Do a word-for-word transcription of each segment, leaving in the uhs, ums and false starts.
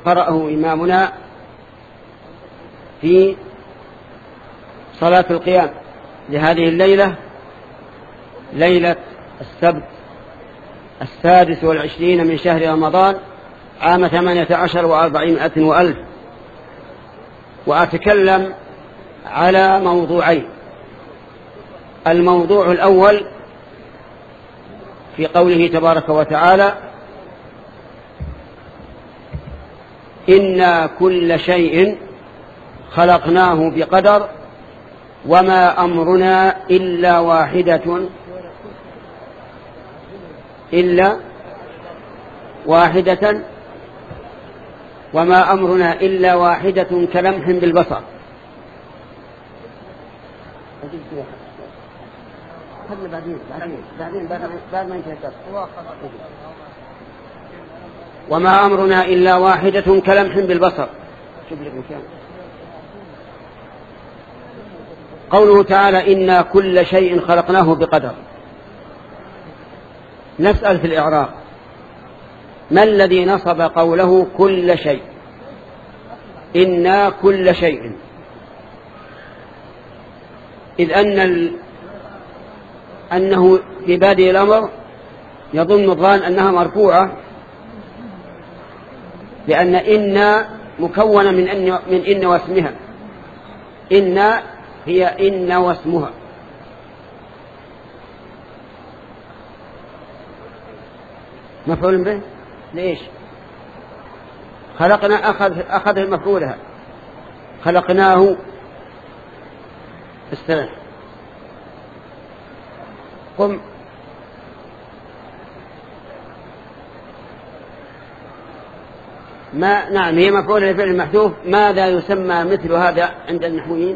قرأه إمامنا في صلاة القيام لهذه الليلة، ليلة السبت السادس والعشرين من شهر رمضان عام ثمانية عشر وأربعمائة وألف. وأتكلم على موضوعين. الموضوع الأول في قوله تبارك وتعالى: إنا كل شيء خلقناه بقدر وما أمرنا إلا واحدة إلا واحدة وما أمرنا إلا واحدة كلمح بالبصر. وما أمرنا إلا واحدة كلمح بالبصر. قوله تعالى: إنا كل شيء خلقناه بقدر. نسأل في الإعراب: ما الذي نصب قوله كل شيء؟ إنا كل شيء، إذ أن ال... أنه في بادئ الأمر يظن الظان أنها مرفوعة، لأن إنا مكونة من إن, من إن واسمها. إنا هي إن واسمها. مفعول به ليش؟ خلقنا أخذ أخذ المفعولها، خلقناه استرح قم. ما نعم هي مفعول لفعل المحذوف. ماذا يسمى مثل هذا عند النحويين؟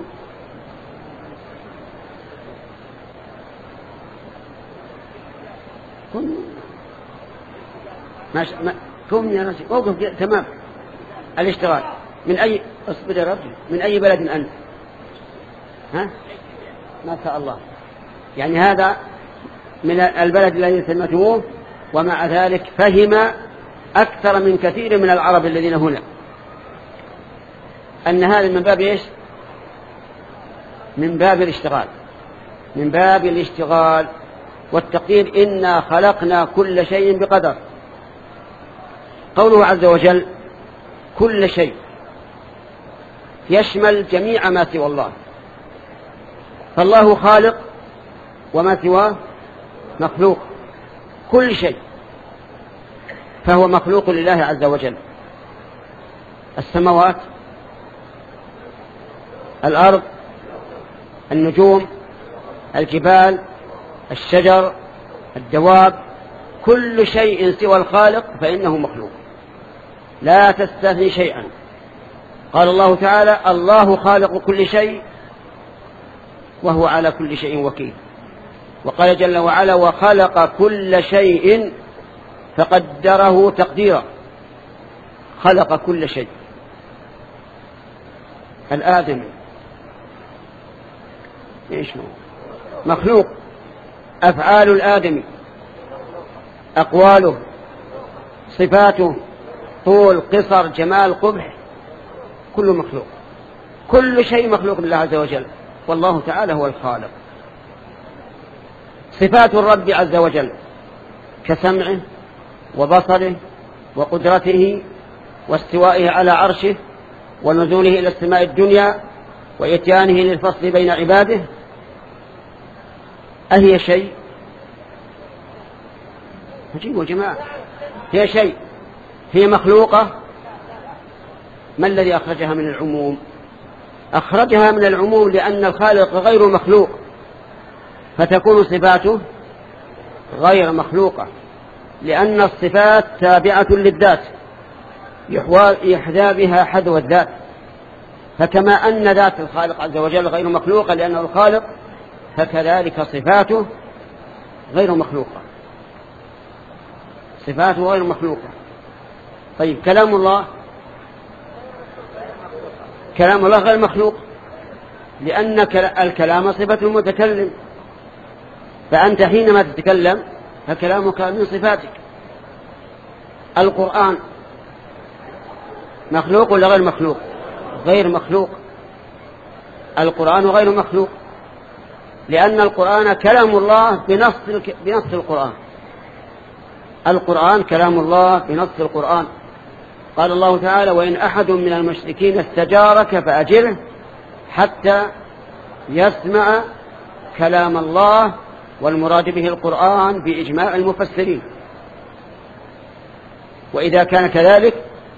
كم ما ش... ما كم يا رجل وقف تمام. الاشتغال من أي اصبر يا رجل من أي بلد أنت؟ ها ما شاء الله، يعني هذا من البلد الذي سمعتموه، ومع ذلك فهم أكثر من كثير من العرب الذين هنا أن هذا من باب إيش؟ من باب الاشتغال، من باب الاشتغال والتقدير. إنا خلقنا كل شيء بقدر. قوله عز وجل كل شيء يشمل جميع ما سوى الله، فالله خالق وما سواه مخلوق. كل شيء فهو مخلوق لله عز وجل. السماوات، الأرض، النجوم، الجبال، الشجر، الدواب، كل شيء سوى الخالق فإنه مخلوق، لا تستثني شيئا. قال الله تعالى: الله خالق كل شيء وهو على كل شيء وكيل. وقال جل وعلا: وخلق كل شيء فقدره تقديرا. خلق كل شيء. الآدم إيش هو؟ مخلوق. أفعال الآدم، أقواله، صفاته، طول، قصر، جمال، قبح، كله مخلوق. كل شيء مخلوق لله عز وجل، والله تعالى هو الخالق. صفات الرب عز وجل كسمعه وبصره وقدرته واستوائه على عرشه ونزوله إلى السماء الدنيا وإتيانه للفصل بين عباده، أهي شيء؟ عجيب يا جماعة، هي شيء؟ هي مخلوقة؟ ما الذي أخرجها من العموم؟ أخرجها من العموم لأن الخالق غير مخلوق، فتكون صفاته غير مخلوقة، لأن الصفات تابعة للذات يحذى بها حذو الذات. فكما أن ذات الخالق عز وجل غير مخلوقة لأنه الخالق، فكذلك صفاته غير مخلوقة، صفاته غير مخلوقة. طيب كلام الله، كلام الله غير مخلوق لأن الكلام صفة المتكلم، فأنت حينما تتكلم فكلامك من صفاتك. القرآن مخلوق ولا غير مخلوق؟ غير مخلوق. القرآن غير مخلوق، لأن القرآن كلام الله بنص بنص القرآن. القرآن كلام الله بنص القرآن. قال الله تعالى: وإن أحد من المشركين استجارك فأجره حتى يسمع كلام الله، والمراد به القرآن بإجماع المفسرين. وإذا كان كذلك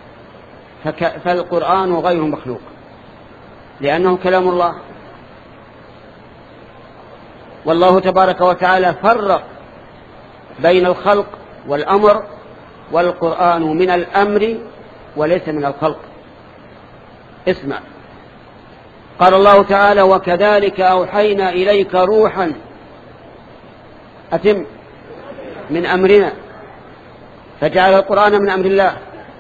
فالقرآن غير مخلوق، لأنه كلام الله. والله تبارك وتعالى فرق بين الخلق والأمر، والقرآن من الأمر وليس من الخلق. اسمع، قال الله تعالى: وكذلك أوحينا إليك روحا أتم من أمرنا، فجعل القرآن من أمر الله.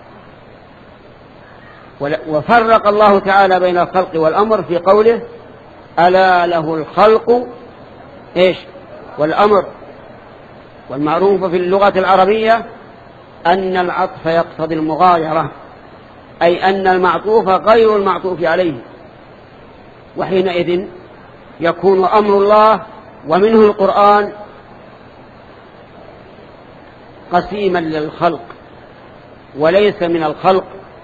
وفرق الله تعالى بين الخلق والأمر في قوله: ألا له الخلق إيش والأمر. والمعروف في اللغة العربية أن العطف يقتضي المغايرة، أي أن المعطوف غير المعطوف عليه، وحينئذ يكون أمر الله ومنه القرآن قسيما للخلق وليس من الخلق،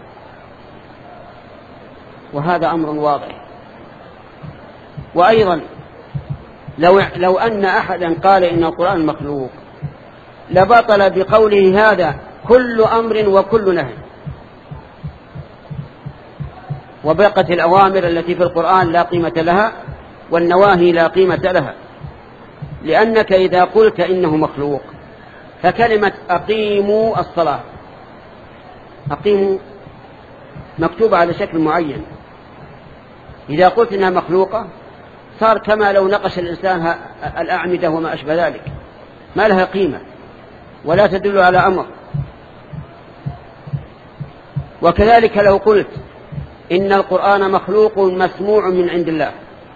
وهذا أمر واضح. وأيضا لو, لو أن أحدا قال إن القرآن مخلوق لبطل بقوله هذا كل أمر وكل نهي، وبقت الأوامر التي في القرآن لا قيمة لها والنواهي لا قيمة لها. لأنك إذا قلت إنه مخلوق فكلمة أقيموا الصلاة، أقيموا مكتوبة على شكل معين، إذا قلت إنها مخلوقة صار كما لو نقش الإنسان الأعمدة وما أشبه ذلك، ما لها قيمة ولا تدل على أمر. وكذلك لو قلت إن القرآن مخلوق مسموع من عند الله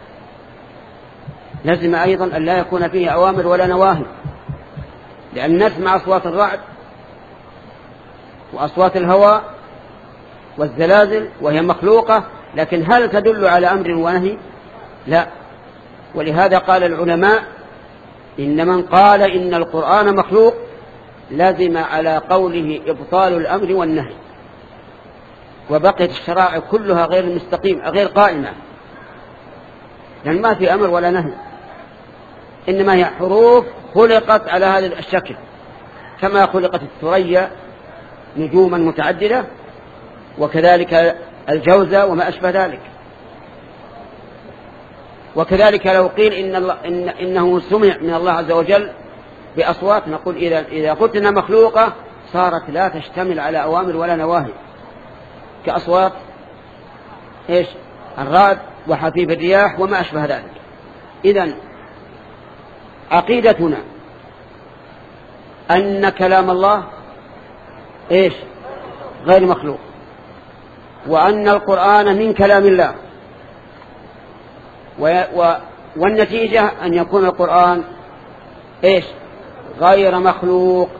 لازم أيضا أن لا يكون فيه أوامر ولا نواهي، لأن نسمع أصوات الرعد وأصوات الهواء والزلازل وهي مخلوقة، لكن هل تدل على أمر ونهي؟ لا. ولهذا قال العلماء إن من قال إن القرآن مخلوق لازم على قوله إبطال الأمر والنهي، وبقيت الشرائع كلها غير مستقيمة غير قائمة، لأن ما في أمر ولا نهي، إنما هي حروف خلقت على هذا الشكل، كما خلقت الثريا نجوما متعددة، وكذلك الجوزة وما أشبه ذلك. وكذلك لو قيل إن الله إن إنه سمع من الله عز وجل بأصوات، نقول إذا إذا قلت إنها مخلوقة صارت لا تشتمل على أوامر ولا نواهي، كأصوات إيش الرعد وحفيف الرياح وما أشبه ذلك. إذن عقيدتنا أن كلام الله إيش غير مخلوق، وأن القرآن من كلام الله، والنتيجة أن يكون القرآن إيش غير مخلوق.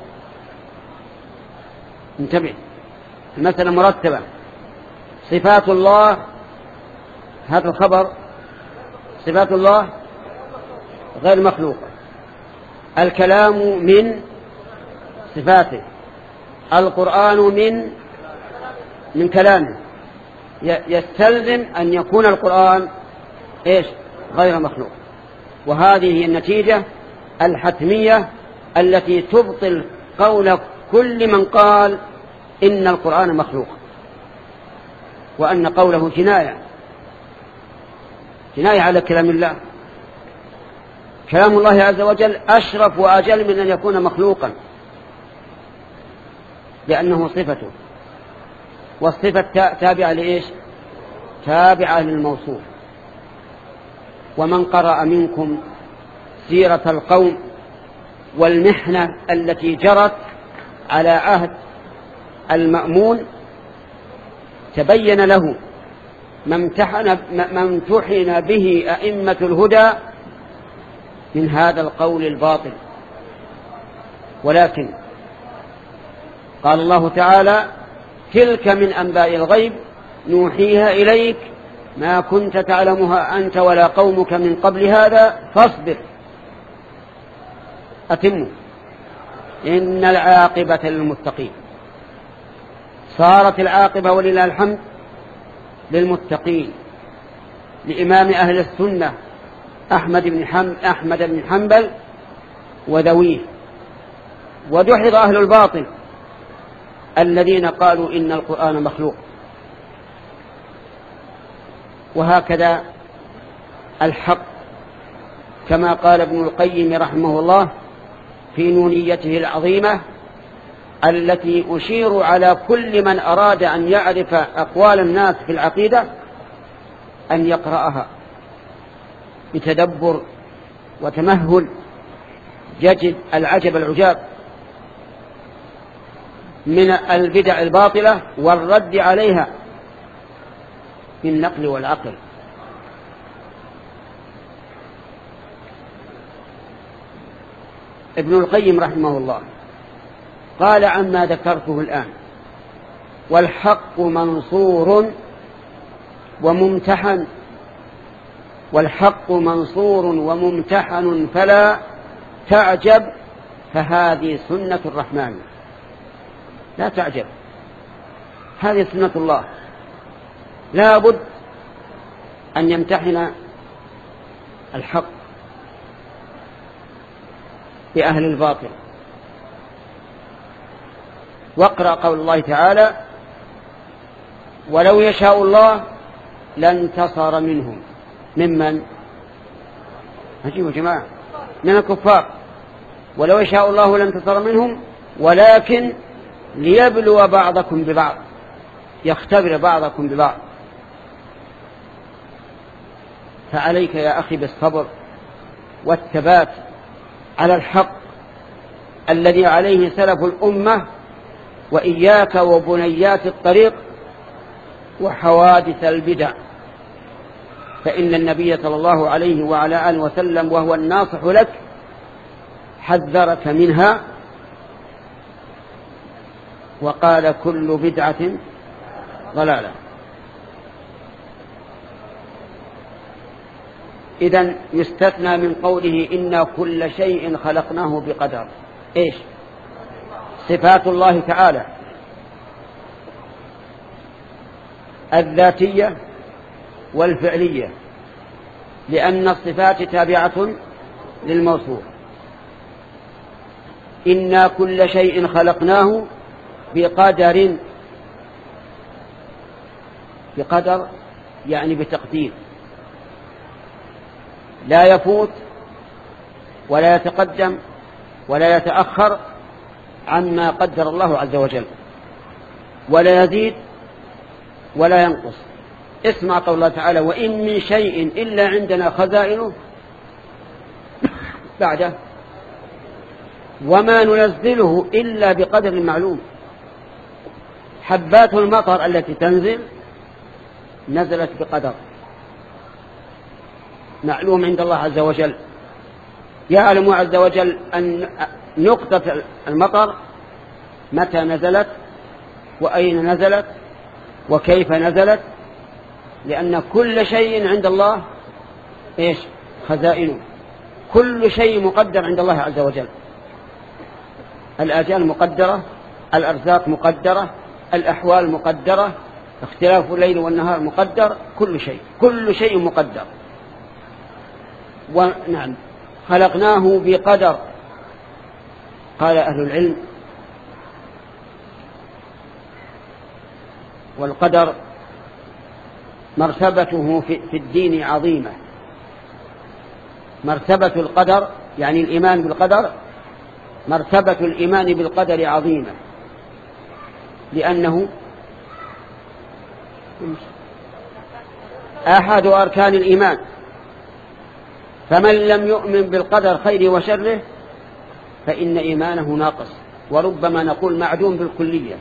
انتبه، المسألة مرتبة. صفات الله، هذا الخبر صفات الله غير مخلوقة، الكلام من صفاته، القرآن من من كلامه، يستلزم أن يكون القرآن إيش غير مخلوق. وهذه هي النتيجة الحتمية التي تبطل قول كل من قال إن القرآن مخلوق، وأن قوله جناية جناية على كلام الله. كلام الله عز وجل أشرف وأجل من أن يكون مخلوقا، لأنه صفته، والصفة تابعة لإيش تابعة للموصوف. ومن قرأ منكم سيرة القوم والمحنة التي جرت على عهد المأمون تبين له ما امتحن ما امتحن به أئمة الهدى من هذا القول الباطل. ولكن قال الله تعالى تلك من أنباء الغيب نوحيها إليك ما كنت تعلمها أنت ولا قومك من قبل هذا فاصبر. أتموا إن العاقبة للمتقين. صارت العاقبة ولله الحمد للمتقين، لإمام أهل السنة أحمد بن حنبل, أحمد بن حنبل وذويه، ودحض أهل الباطل الذين قالوا إن القرآن مخلوق. وهكذا الحق كما قال ابن القيم رحمه الله في نونيته العظيمة التي أشير على كل من أراد أن يعرف أقوال الناس في العقيدة أن يقرأها بتدبر وتمهل، يجد العجب العجاب من البدع الباطلة والرد عليها بالنقل والعقل. ابن القيم رحمه الله قال عما ذكرته الآن: والحق منصور وممتحن، والحق منصور وممتحن فلا تعجب، فهذه سنة الرحمن. لا تعجب، هذه سنة الله، لا بد أن يمتحن الحق بأهل الباطل. واقرأ قول الله تعالى: ولو يشاء الله لانتصر منهم. ممن؟ أجيبوا جماعة، من الكفار. ولو يشاء الله لانتصر منهم ولكن ليبلو بعضكم ببعض، يختبر بعضكم ببعض. فعليك يا أخي بالصبر والثبات على الحق الذي عليه سلف الأمة، وإياك وبنيات الطريق وحوادث البدع، فإن النبي صلى الله عليه وعلى آله وسلم وهو الناصح لك حذرك منها وقال: كل بدعة ضلالة. إذن يستثنى من قوله إنا كل شيء خلقناه بقدر. إيش؟ صفات الله تعالى الذاتية والفعلية، لأن الصفات تابعة للموصوف. إنا كل شيء خلقناه بقدر، بقدر يعني بتقدير، لا يفوت ولا يتقدم ولا يتأخر عما قدر الله عز وجل، ولا يزيد ولا ينقص. اسمع قول الله تعالى: وإن من شيء إلا عندنا خزائنه بعده وما ننزله إلا بقدر معلوم. حبات المطر التي تنزل نزلت بقدر معلوم عند الله عز وجل. يعلم عز وجل أن نقطة المطر متى نزلت وأين نزلت وكيف نزلت، لأن كل شيء عند الله إيش؟ خزائنه. كل شيء مقدر عند الله عز وجل. الآجال مقدرة، الأرزاق مقدرة، الأحوال مقدرة، اختلاف الليل والنهار مقدر، كل شيء كل شيء مقدر. ونعم خلقناه بقدر. قال أهل العلم: والقدر مرتبته في الدين عظيمة. مرتبة القدر يعني الإيمان بالقدر، مرتبة الإيمان بالقدر عظيمة، لأنه أحد أركان الإيمان. فمن لم يؤمن بالقدر خيره وشره فإن إيمانه ناقص، وربما نقول معدوم بالكلية.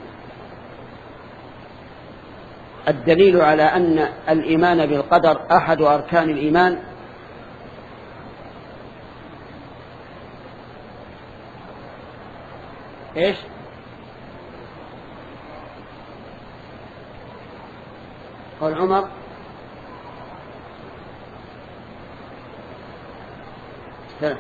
الدليل على أن الإيمان بالقدر أحد أركان الإيمان إيش؟ قول عمر سلام.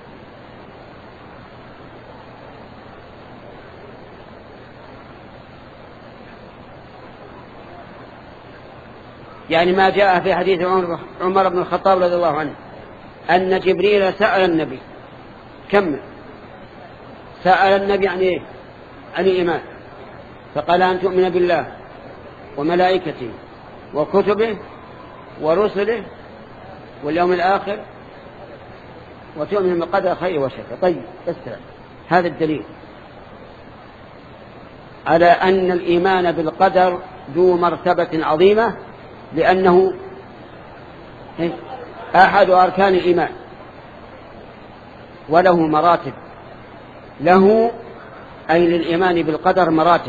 يعني ما جاء في حديث عمر, عمر بن الخطاب رضي الله عنه أن جبريل سأل النبي كمل سأل النبي عن إيه؟ عن الإيمان فقال أن تؤمن بالله وملائكته وكتبه ورسله واليوم الآخر وتؤمن بالقدر خير وشر. طيب استرع. هذا الدليل على أن الإيمان بالقدر ذو مرتبة عظيمة لأنه أحد أركان الإيمان وله مراتب له أي للإيمان بالقدر مراتب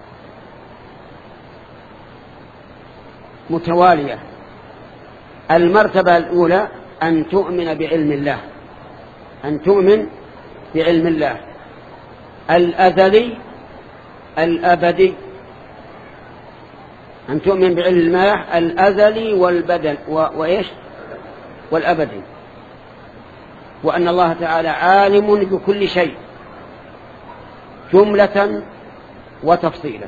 متوالية. المرتبة الأولى أن تؤمن بعلم الله أن تؤمن بعلم الله الأزلي الأبدي أن تؤمن بعلم الله الأزلي والبدل وإيش والأبدي وأن الله تعالى عالم بكل شيء جملة وتفصيلا.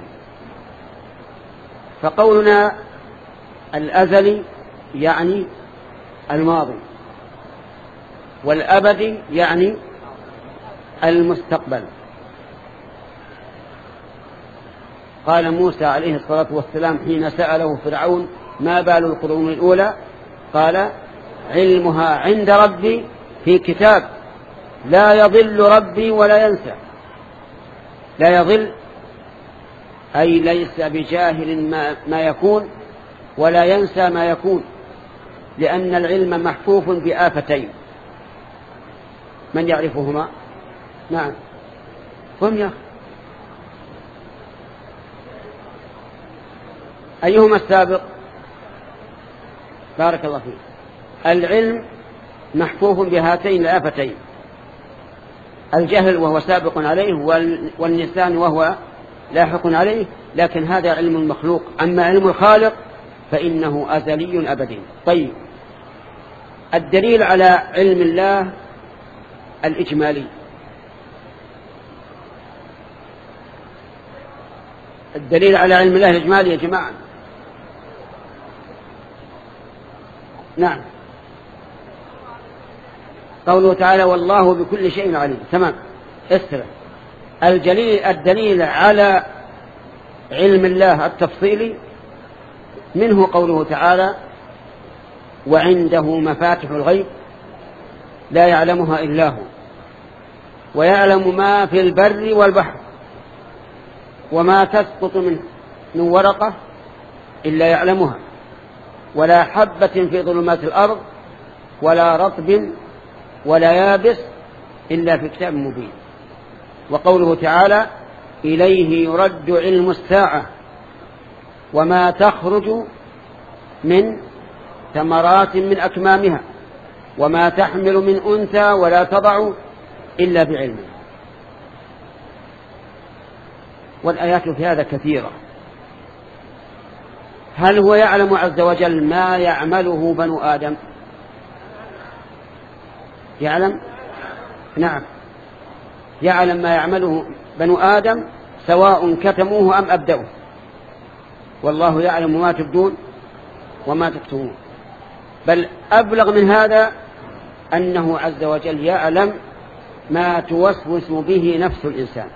فقولنا الأزلي يعني الماضي والأبدي يعني المستقبل. قال موسى عليه الصلاة والسلام حين سأله فرعون ما بال القرون الأولى قال علمها عند ربي في كتاب لا يضل ربي ولا ينسى. لا يضل أي ليس بجاهل ما, ما يكون ولا ينسى ما يكون لأن العلم محفوف بآفتين. من يعرفهما؟ نعم هم يا أيهما السابق؟ بارك الله فيك. العلم محفوف بهاتين الآفتين الجهل وهو سابق عليه والنسيان وهو لاحق عليه لكن هذا علم المخلوق. أما علم الخالق فإنه أزلي أبدي. طيب الدليل على علم الله الإجمالي الدليل على علم الله الإجمالي يا جماعة. نعم قوله تعالى والله بكل شيء عليم. تمام استرى. الدليل الدليل على علم الله التفصيلي منه قوله تعالى وعنده مفاتح الغيب لا يعلمها إلا هو ويعلم ما في البر والبحر وما تسقط من من ورقة إلا يعلمها ولا حبة في ظلمات الأرض ولا رطب ولا يابس إلا في كتاب مبين. وقوله تعالى إليه يرد علم الساعة وما تخرج من ثمرات من أكمامها وما تحمل من أنثى ولا تضع إلا بعلمه. والآيات في هذا كثيرة. هل هو يعلم عز وجل ما يعمله بنو آدم؟ يعلم؟ نعم يعلم ما يعمله بنو آدم سواء كتموه أم أبدوه والله يعلم ما تبدون وما تكتمون. بل أبلغ من هذا أنه عز وجل يعلم ما توسوس به نفس الإنسان.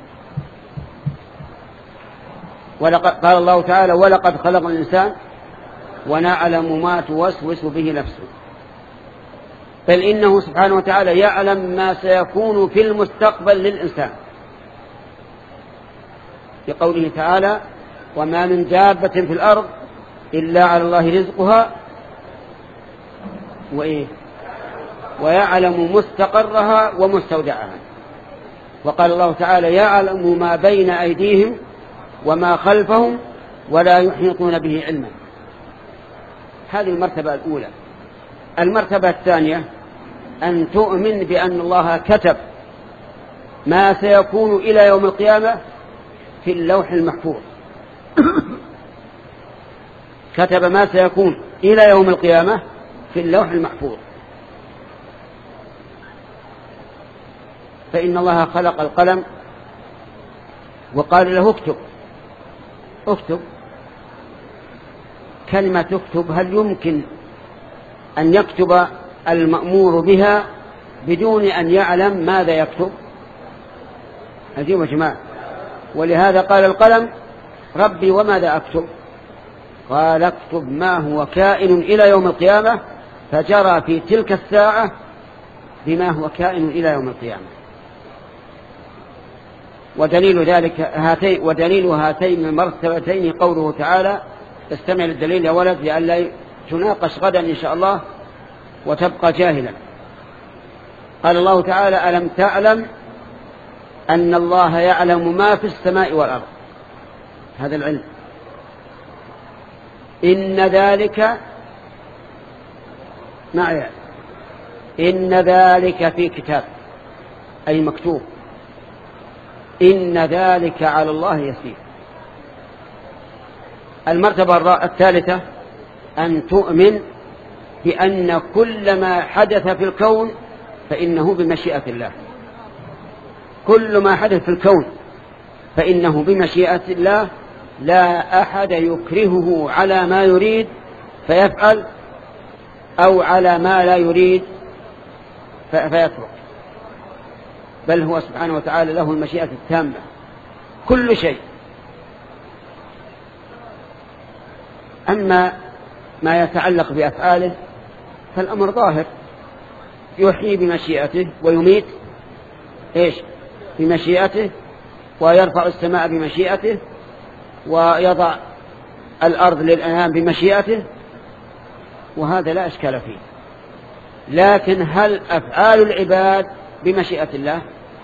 ولقد قال الله تعالى ولقد خلق الإنسان ونعلم ما توسوس به نفسه. بل إنه سبحانه وتعالى يعلم ما سيكون في المستقبل للإنسان بقوله تعالى وما من دابة في الأرض إلا على الله رزقها وإيه ويعلم مستقرها ومستودعها. وقال الله تعالى يعلم ما بين أيديهم وما خلفهم ولا يحيطون به علما. هذه المرتبة الأولى. المرتبة الثانية أن تؤمن بأن الله كتب ما سيكون إلى يوم القيامة في اللوح المحفوظ كتب ما سيكون إلى يوم القيامة في اللوح المحفوظ. فإن الله خلق القلم وقال له اكتب اكتب. كلمة اكتب هل يمكن أن يكتب المأمور بها بدون أن يعلم ماذا يكتب؟ أجيب يا جماعة. ولهذا قال القلم ربي وماذا أكتب؟ قال اكتب ما هو كائن إلى يوم القيامة، فجرى في تلك الساعة بما هو كائن إلى يوم القيامة. ودليل ذلك هاتين ودليل هاتين المرتبتين قوله تعالى استمع للدليل يا ولد لئلا تناقش غدا إن شاء الله وتبقى جاهلا. قال الله تعالى ألم تعلم أن الله يعلم ما في السماء والأرض. هذا العلم. إن ذلك معي إن ذلك في كتاب أي مكتوب. إن ذلك على الله يسير. المرتبة الثالثة أن تؤمن بأن كل ما حدث في الكون فإنه بمشيئة الله. كل ما حدث في الكون فإنه بمشيئة الله، لا أحد يكرهه على ما يريد فيفعل أو على ما لا يريد فيترك، بل هو سبحانه وتعالى له المشيئة التامة كل شيء. أما ما يتعلق بأفعاله فالأمر ظاهر، يحيي بمشيئته ويميت إيش بمشيئته، ويرفع السماء بمشيئته، ويضع الأرض للأنام بمشيئته، وهذا لا إشكال فيه. لكن هل أفعال العباد بمشيئة الله؟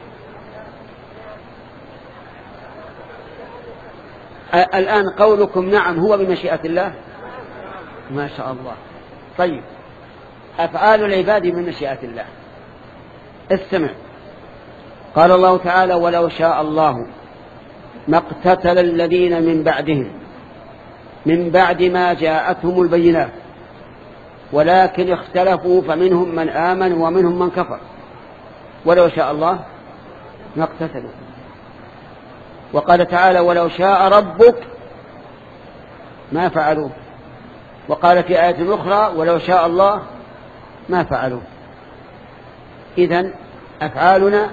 الآن قولكم نعم هو بمشيئة الله ما شاء الله. طيب أفعال العباد بمشيئة الله. استمع. قال الله تعالى ولو شاء الله ما اقتتل الذين من بعدهم من بعد ما جاءتهم البينات ولكن اختلفوا فمنهم من آمن ومنهم من كفر. ولو شاء الله ما اقتتلوا. وقال تعالى ولو شاء ربك ما فعلوه. وقال في آية أخرى ولو شاء الله ما فعلوه. إذن أفعالنا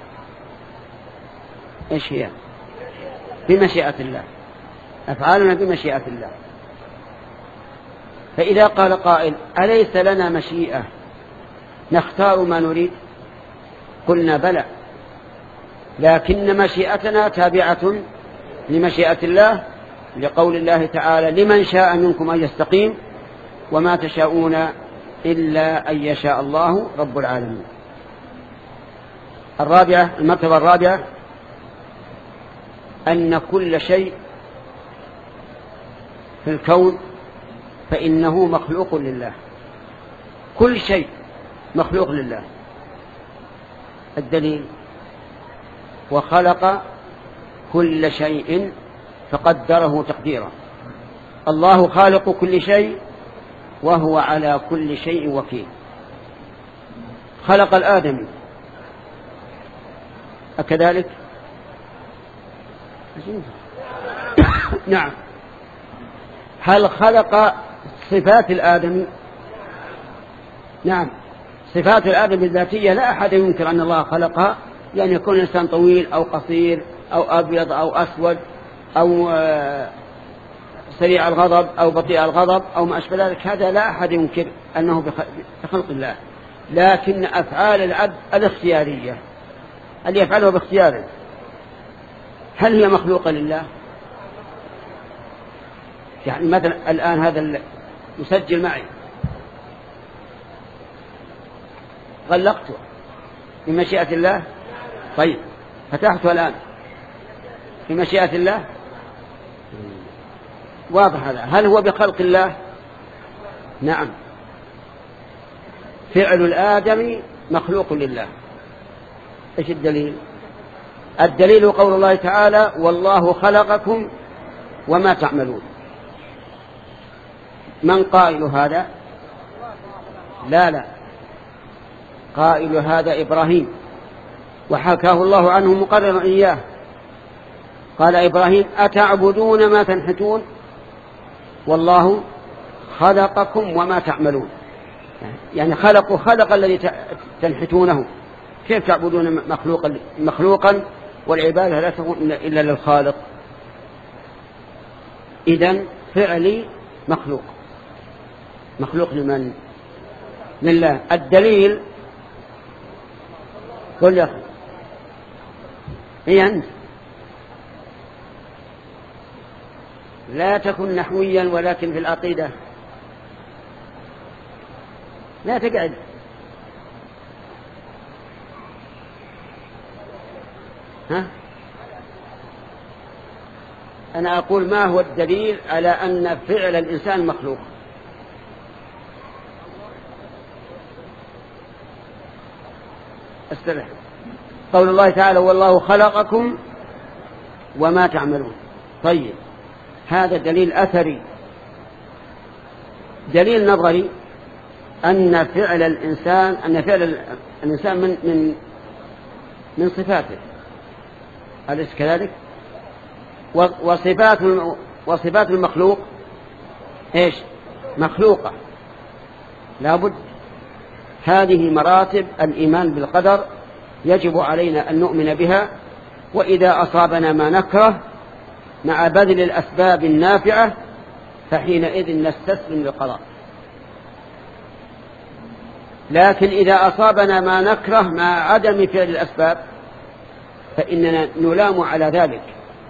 إيش هي؟ بمشيئة الله. أفعالنا بمشيئة الله. فإذا قال قائل أليس لنا مشيئة نختار ما نريد؟ قلنا بلى، لكن مشيئتنا تابعة لمشيئة الله، لقول الله تعالى لمن شاء منكم أن يستقيم وما تشاءون إلا أن يشاء الله رب العالمين. الرابعة المرتبة الرابعة أن كل شيء في الكون فإنه مخلوق لله. كل شيء مخلوق لله. الدليل وخلق كل شيء فقدره تقديرا. الله خالق كل شيء وهو على كل شيء وكيل. خلق الآدم أكذلك؟ نعم. هل خلق صفات الآدم؟ نعم. صفات الآدم الذاتية لا أحد ينكر أن الله خلقها، يعني يكون إنسان طويل أو قصير أو أبيض أو أسود أو سريع الغضب أو بطيء الغضب أو ما أشبه ذلك، هذا لا أحد ينكر أنه بخلق الله. لكن أفعال العبد الاختيارية اللي يفعله باختياره هل هي مخلوقة لله؟ يعني مثلا الآن هذا يسجل معي غلقته بمشيئة الله. طيب فتحته الآن بمشيئة الله. واضح هذا. هل هو بخلق الله؟ نعم. فعل الآدم مخلوق لله. إيش الدليل؟ الدليل قول الله تعالى والله خلقكم وما تعملون. من قائل هذا؟ لا لا، قائل هذا إبراهيم، وحكاه الله عنه مقررا إياه. قال إبراهيم: أتعبدون ما تنحتون والله خلقكم وما تعملون. يعني خلقوا خلق الذي تنحتونه، كيف تعبدون مخلوقا مخلوقا والعبادة لا تكون إلا للخالق؟ إذن فعلي مخلوق، مخلوق لمن؟ لله. الدليل قل يا أخي هي أنت لا تكن نحويا ولكن في العقيدة لا تقعد. ها؟ أنا أقول ما هو الدليل على أن فعل الإنسان مخلوق؟ استرح. قول الله تعالى: والله خلقكم وما تعملون. طيب، هذا دليل أثري. دليل نظري أن فعل الإنسان أن فعل الإنسان من من من صفاته، أليس كذلك؟ وصفات وصفات المخلوق إيش؟ مخلوقة. لابد هذه مراتب الإيمان بالقدر يجب علينا أن نؤمن بها. وإذا أصابنا ما نكره مع بذل الأسباب النافعة فحينئذ نستسلم للقضاء. لكن إذا أصابنا ما نكره مع عدم فعل الأسباب فإننا نلام على ذلك،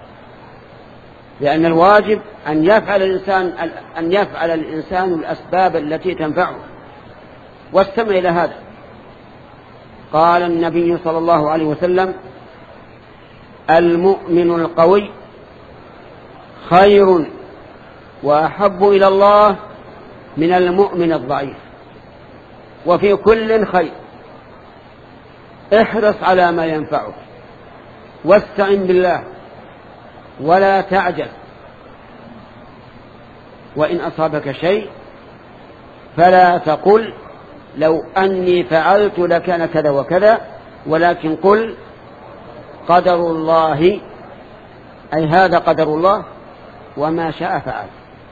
لأن الواجب أن يفعل الإنسان أن يفعل الإنسان الأسباب التي تنفعه. واستمع إلى هذا. قال النبي صلى الله عليه وسلم: المؤمن القوي خير وأحب إلى الله من المؤمن الضعيف، وفي كل خير. احرص على ما ينفعك واستعن بالله ولا تعجل، وإن أصابك شيء فلا تقل لو أني فعلت لكان كذا وكذا، ولكن قل قدر الله، أي هذا قدر الله وما شاء فعل.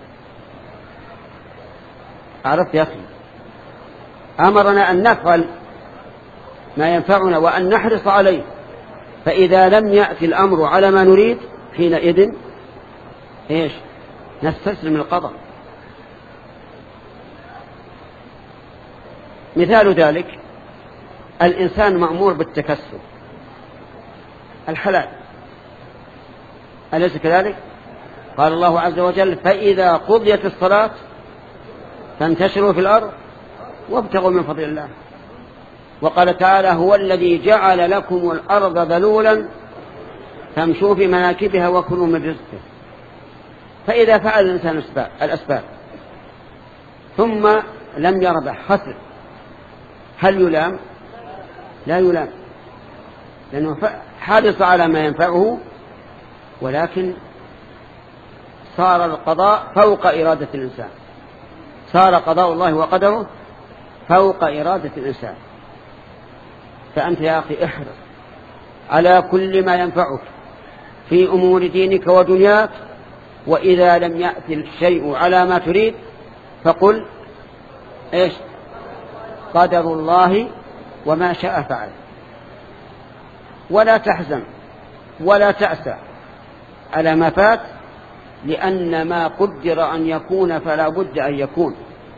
عرفت يا أخي؟ أمرنا أن نفعل ما ينفعنا وأن نحرص عليه، فإذا لم يأتي الأمر على ما نريد حينئذ إيش؟ نستسلم القضاء. مثال ذلك: الإنسان مأمور بالتكسب الحلال، أليس كذلك؟ قال الله عز وجل: فإذا قضيت الصلاة فانتشروا في الأرض وابتغوا من فضل الله. وقال تعالى: هو الذي جعل لكم الأرض ذلولا فامشوا في مناكبها وكلوا من رزقه. فإذا فعل الإنسان الأسباب ثم لم يربح خسر، هل يلام؟ لا يلام، لأنه حرص على ما ينفعه، ولكن صار القضاء فوق إرادة الإنسان، صار قضاء الله وقدره فوق إرادة الإنسان. فأنت يا أخي احرص على كل ما ينفعك في أمور دينك ودنياك، وإذا لم يأتي الشيء على ما تريد فقل إيش؟ قدر الله وما شاء فعل. ولا تحزن ولا تأسى على ما فات، لأن ما قدر أن يكون فلا بد أن يكون.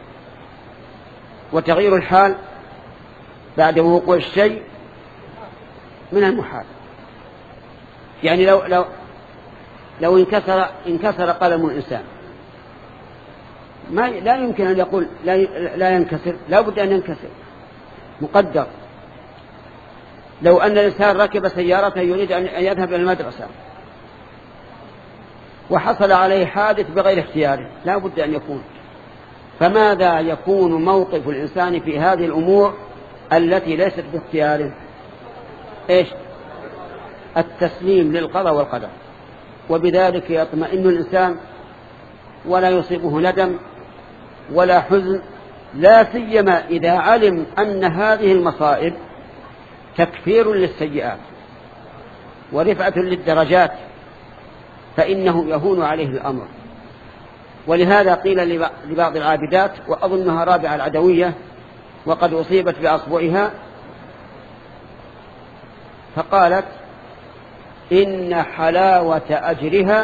وتغيير الحال بعد وقوع الشيء من المحال. يعني لو لو لو انكسر انكسر قلم الإنسان، ما لا يمكن أن يقول لا لا ينكسر، لا بد أن ينكسر، مقدر. لو أن الإنسان ركب سيارة يريد أن يذهب إلى المدرسة وحصل عليه حادث بغير اختياره، لا بد أن يكون. فماذا يكون موقف الإنسان في هذه الأمور التي ليست باختياره؟ إيش؟ التسليم للقضاء والقدر. وبذلك يطمئن الإنسان ولا يصيبه ندم ولا حزن، لا سيما إذا علم أن هذه المصائب تكفير للسيئات ورفعة للدرجات، فإنه يهون عليه الأمر. ولهذا قيل لبعض العابدات، وأظنها رابعة العدوية وقد أصيبت بأصبعها، فقالت: إن حلاوة أجرها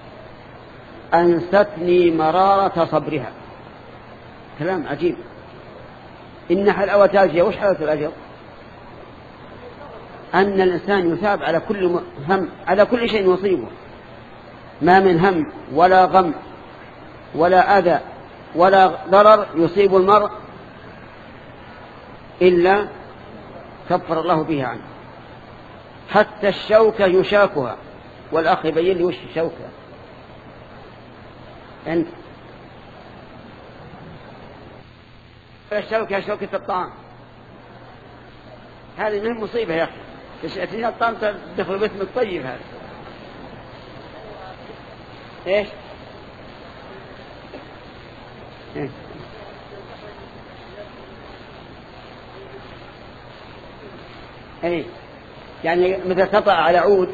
أنستني مرارة صبرها. كلام عجيب. إن حلاوة أجرها، وش حلاوة الأجر؟ أن الإنسان يثاب على كل هم، على كل شيء يصيبه، ما من هم ولا غم ولا أذى ولا ضرر يصيب المرء إلا كفر الله به عنه. حتى الشوكة يشاكها، والأخ يبين لي وش الشوكة. أنت الشوكة شوكة الطعام، هذه مهم مصيبة يا أخي. تشأتني الطعام تدخل باسم الطيب هذا. إيش؟ إيه؟ إيه؟ يعني مثل تطأ على عود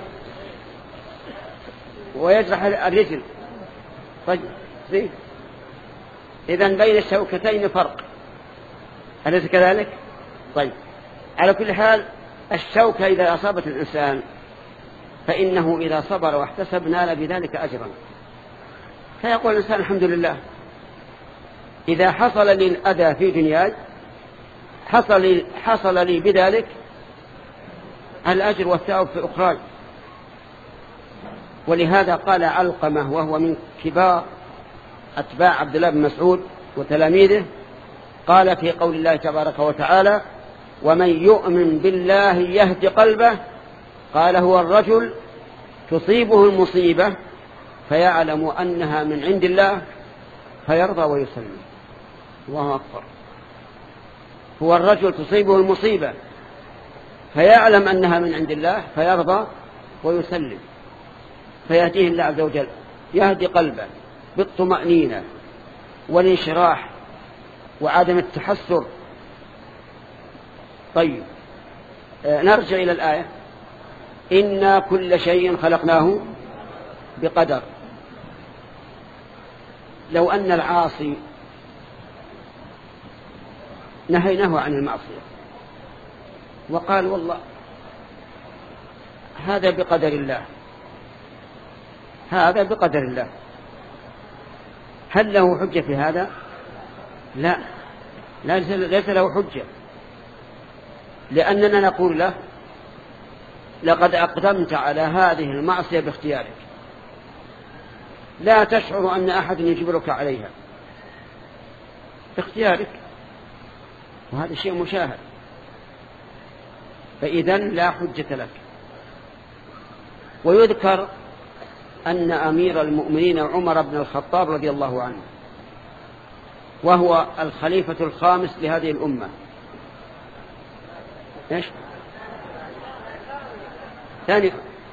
ويجرح الرجل. طيب زين، إذن بين الشوكتين فرق، أليس كذلك؟ طيب، على كل حال الشوكة إذا أصابت الإنسان فإنه إذا صبر واحتسب نال بذلك أجرا، فيقول الإنسان الحمد لله. إذا حصل لي الأذى في دنياي حصل لي, حصل لي بذلك الأجر والثواب في أخراج. ولهذا قال علقمة وهو من كبار أتباع عبد الله بن مسعود وتلاميذه، قال في قول الله تبارك وتعالى: ومن يؤمن بالله يهد قلبه، قال هو الرجل تصيبه المصيبة فيعلم أنها من عند الله فيرضى ويسلم. الله أكبر. هو الرجل تصيبه المصيبة فيعلم أنها من عند الله فيرضى ويسلم، فيهديه الله عز وجل، يهدي قلبه بالطمأنينة والانشراح وعدم التحسر. طيب، آه نرجع إلى الآية: إنا كل شيء خلقناه بقدر. لو أن العاصي نهيناه عن المعصية وقال والله هذا بقدر الله، هذا بقدر الله، هل له حجة في هذا؟ لا، ليس له حجة، لأننا نقول له: لقد أقدمت على هذه المعصية باختيارك، لا تشعر أن أحد يجبرك عليها، باختيارك، وهذا شيء مشاهد، فإذن لا حجة لك. ويذكر أن أمير المؤمنين عمر بن الخطاب رضي الله عنه، وهو الخليفة الخامس لهذه الأمة، إيش؟ ثاني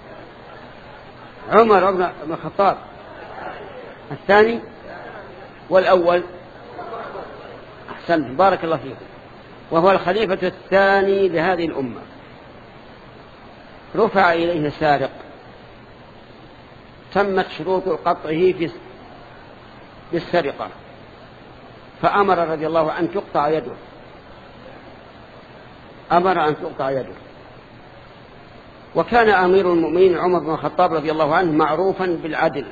عمر بن الخطاب الثاني والأول، أحسنت بارك الله فيك، وهو الخليفة الثاني لهذه الأمة. رفع إليه سارق تمت شروط قطعه بالسرقة، فأمر رضي الله عنه أن تقطع يده، أمر أن تقطع يده. وكان أمير المؤمنين عمر بن الخطاب رضي الله عنه معروفا بالعدل،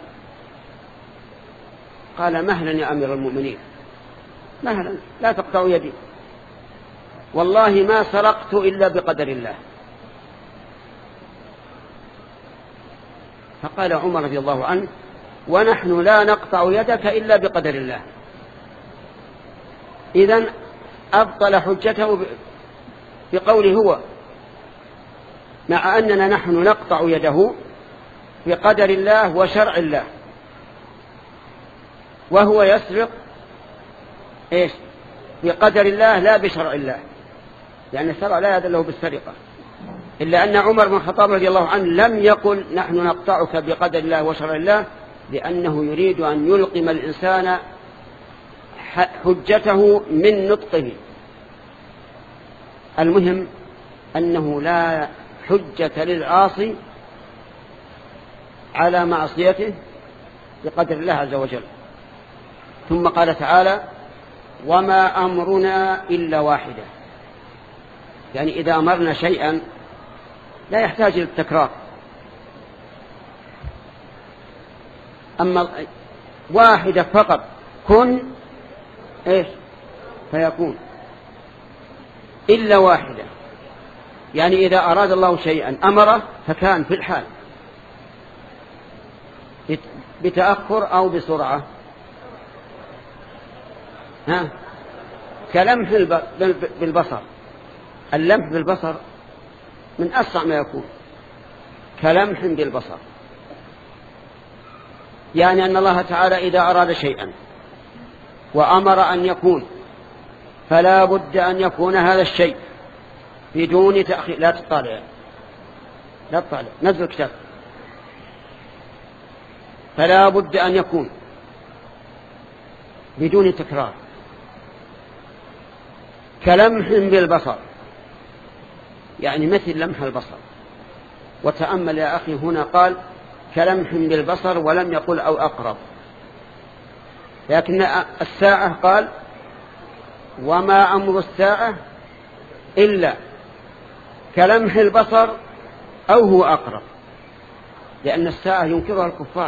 قال: مهلا يا أمير المؤمنين، مهلا، لا تقطع يدي، والله ما سرقت إلا بقدر الله. فقال عمر رضي الله عنه: ونحن لا نقطع يدك إلا بقدر الله. إذن أبطل حجته بقوله هو، مع أننا نحن نقطع يده بقدر الله وشرع الله، وهو يسرق إيش؟ بقدر الله لا بشرع الله، يعني الشرع لا يدله بالسرقة. إلا أن عمر بن الخطاب رضي الله عنه لم يقل نحن نقطعك بقدر الله وشرع الله، لأنه يريد أن يلقم الإنسان حجته من نطقه. المهم أنه لا حجة للعاصي على معصيته بقدر الله عز وجل. ثم قال تعالى وما أمرنا إلا واحدة، يعني إذا أمرنا شيئا لا يحتاج للتكرار. أما واحدة فقط، كن إيش فيكون، إلا واحدة، يعني إذا أراد الله شيئا أمره فكان في الحال، بتأخر أو بسرعة. ها كلمح بالبصر، اللمح بالبصر من أسرع ما يكون، كلمح بالبصر، يعني أن الله تعالى إذا أراد شيئا وأمر أن يكون فلا بد أن يكون هذا الشيء بدون تأخير. لا تطالع لا تطالع نزل كتاب، فلا بد أن يكون بدون تكرار، كلمح بالبصر، يعني مثل لمح البصر. وتأمل يا أخي هنا قال كلمح بالبصر ولم يقل أو أقرب، لكن الساعة قال وما أمر الساعة إلا كلمح البصر أو هو أقرب، لأن الساعة ينكرها الكفار،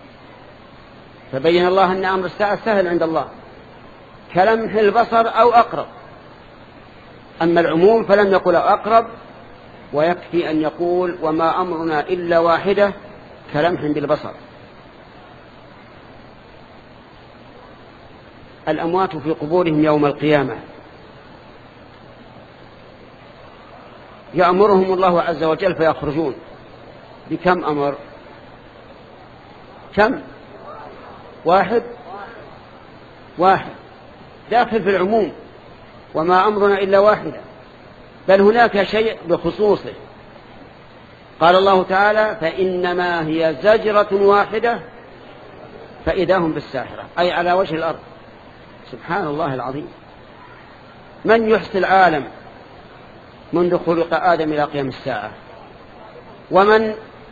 فبين الله أن أمر الساعة سهل عند الله، كلمح البصر أو أقرب. أما العموم فلم يقل أقرب، ويكفي أن يقول وما أمرنا إلا واحدة كلمح بالبصر. الأموات في قبورهم يوم القيامة يأمرهم الله عز وجل فيخرجون بكم أمر؟ كم؟ واحد واحد داخل في العموم، وما أمرنا إلا واحدة، بل هناك شيء بخصوصه. قال الله تعالى فإنما هي زجرة واحدة فإذا هم بالساحرة، أي على وجه الأرض. سبحان الله العظيم، من يحصي العالم منذ خلق آدم إلى قيام الساعة، ومن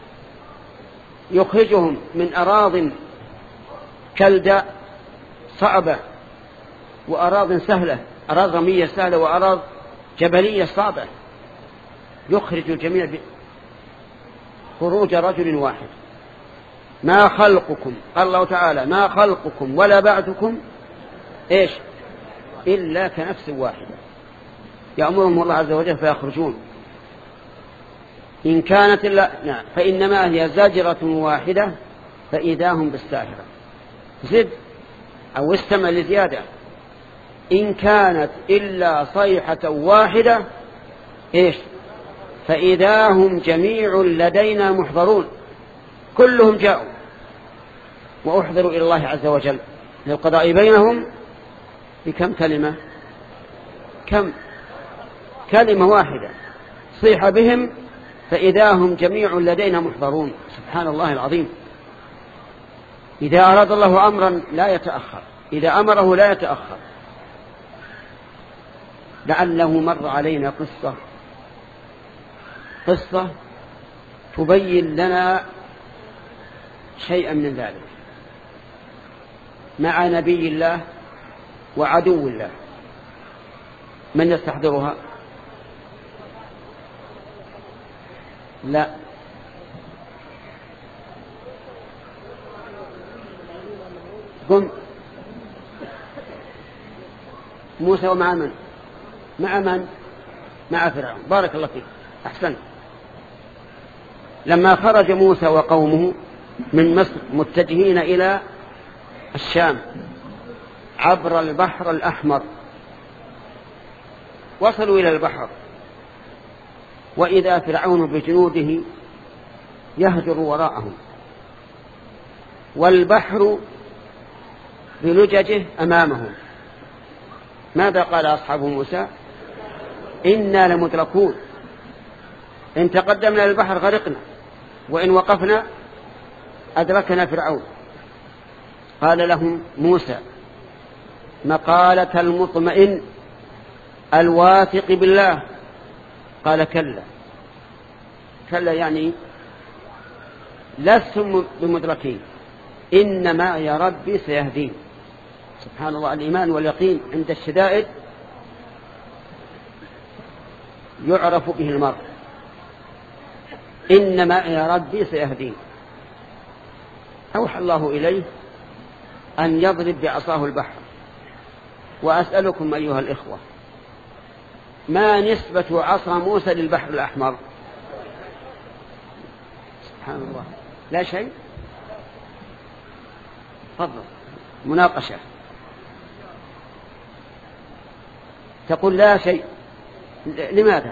يخرجهم من أراض كلدة صعبة وأراض سهلة، أراض رمية سهلة وأراض جبلية صعبة، يخرج الجميع خروج رجل واحد. ما خلقكم، قال الله تعالى ما خلقكم ولا بعثكم إيش إلا كنفس واحدة، يأمرهم الله عز وجل فيخرجون. إن كانت إلا نعم فإنما هي زاجرة واحدة فإذا هم بالساحرة. زد أو استمع لزيادة، إن كانت إلا صيحة واحدة إيش فإذا هم جميع لدينا محضرون، كلهم جاءوا وأحضروا إلى الله عز وجل للقضاء بينهم بكم كلمة؟ كم كلمة واحدة، صيح بهم فإذا هم جميع لدينا محضرون. سبحان الله العظيم. إذا أراد الله أمرا لا يتأخر، إذا أمره لا يتأخر. لعله مر علينا قصة قصة تبين لنا شيئا من ذلك مع نبي الله وعدو الله. من يستحضرها؟ لا، قم. موسى ومع من؟ مع من؟ مع فرعون. بارك الله فيك، أحسنت. لما خرج موسى وقومه من مصر متجهين إلى الشام عبر البحر الأحمر، وصلوا إلى البحر وإذا فرعون بجنوده يهجر وراءهم، والبحر بلججه أمامهم. ماذا قال أصحاب موسى؟ إنا لمدركون، إن تقدمنا للبحر غرقنا، وإن وقفنا أدركنا فرعون. قال لهم موسى مقالة المطمئن الواثق بالله. قال كلا، كلا يعني لستم بمدركين، إن معي ربي سيهدين. سبحان الله، الإيمان واليقين عند الشدائد يعرف به المرء. إن معي ربي سيهدين. أوحى الله إليه أن يضرب بعصاه البحر. وأسألكم أيها الإخوة، ما نسبة عصا موسى للبحر الأحمر؟ سبحان الله، لا شيء. تفضل، مناقشة. تقول لا شيء، لماذا؟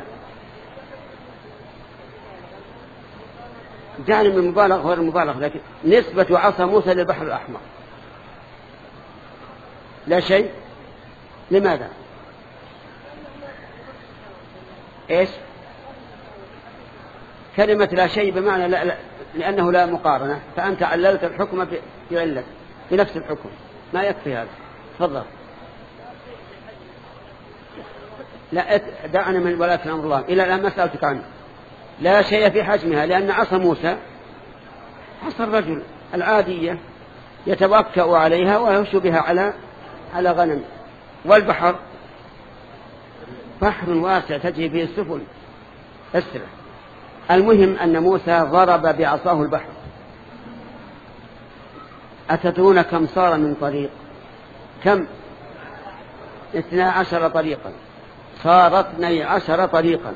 جعل من المبالغ غير المبالغ، لكن نسبة عصا موسى للبحر الأحمر لا شيء. لماذا؟ إيش؟ كلمة لا شيء بمعنى لا لا، لأنه لا مقارنة، فأنت عللت الحكم في علة في نفس الحكم، ما يكفي هذا. تفضل. لا دعنا من ولاة أمر الله إلى الآن ما سألتك عنه. لا شيء في حجمها، لأن عصا موسى عصا الرجل العادية يتوكأ عليها ويمشي بها على على غنم. والبحر بحر واسع تجري به السفن أسرع. المهم أن موسى ضرب بعصاه البحر. أتدرون كم صار من طريق؟ كم؟ اثنا عشر طريقا. صار اثني عشر طريقا.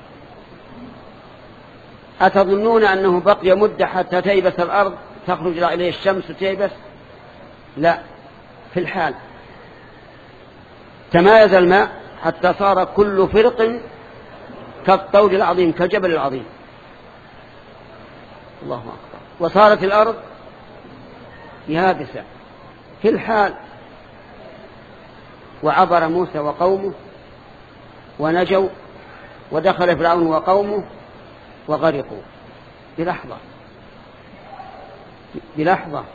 أتظنون أنه بقي مدة حتى تيبس الأرض تخرج إليه الشمس تيبس؟ لا، في الحال تمايز الماء حتى صار كل فرق كالطود العظيم، كالجبل العظيم. الله أكبر. وصارت الأرض يابسة في الحال. وعبر موسى وقومه ونجوا، ودخل فرعون وقومه وغرقوا بلحظة بلحظة.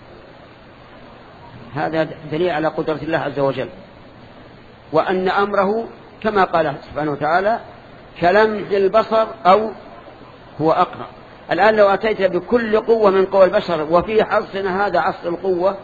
هذا دليل على قدرة الله عز وجل، وأن أمره كما قال سبحانه وتعالى كلمح البصر أو هو أقرأ. الآن لو أتيت بكل قوة من قوى البشر وفي عصرنا هذا عصر القوة،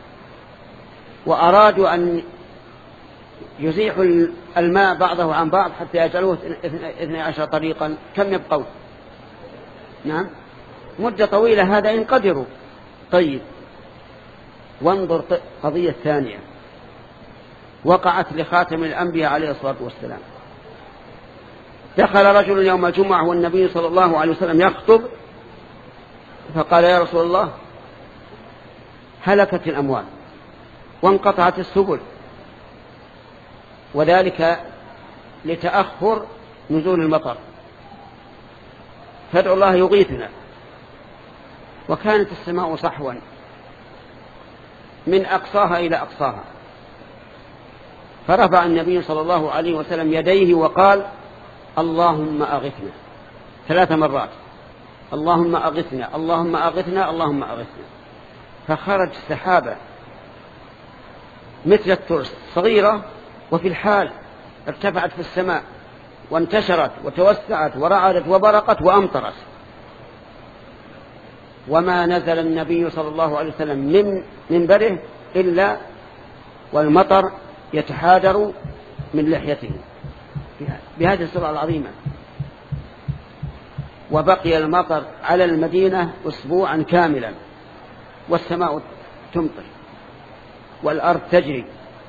وأرادوا أن يزيحوا الماء بعضه عن بعض حتى يجعلوه اثني عشر طريقا، كم يبقوا؟ نعم، مدة طويلة. هذا إن قدروا. طيب، وانظر قضية ثانية وقعت لخاتم الأنبياء عليه الصلاة والسلام. دخل رجل يوم الجمعة والنبي صلى الله عليه وسلم يخطب، فقال يا رسول الله هلكت الأموال وانقطعت السبل، وذلك لتأخر نزول المطر، فادعو الله يغيثنا. وكانت السماء صحوا من أقصاها إلى أقصاها. فرفع النبي صلى الله عليه وسلم يديه وقال اللهم أغثنا ثلاث مرات، اللهم أغثنا اللهم أغثنا اللهم أغثنا. فخرج السحابة مثل الترس صغيرة، وفي الحال ارتفعت في السماء وانتشرت وتوسعت ورعدت وبرقت وأمطرت. وما نزل النبي صلى الله عليه وسلم من منبره إلا والمطر يتحادر من لحيته بهذه السرعة العظيمة. وبقي المطر على المدينة أسبوعا كاملا، والسماء تمطر والأرض تجري.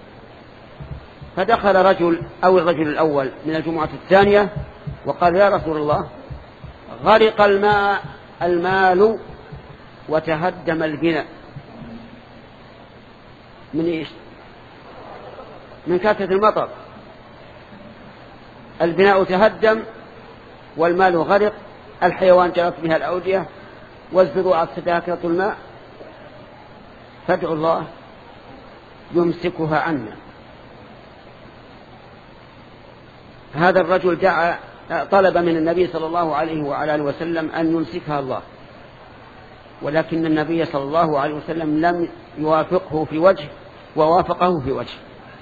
فدخل رجل أو الرجل الأول من الجمعة الثانية وقال يا رسول الله غرق الماء المال وتهدم البناء. من إيش؟ من كثرة المطر. البناء تهدم والمال غرق، الحيوان جرت بها الأودية والزروع استهلكت الماء، فادعوا الله يمسكها عنا. هذا الرجل دعا طلب من النبي صلى الله عليه وعلى آله وسلم أن يمسكها الله، ولكن النبي صلى الله عليه وسلم لم يوافقه في وجه ووافقه في وجه.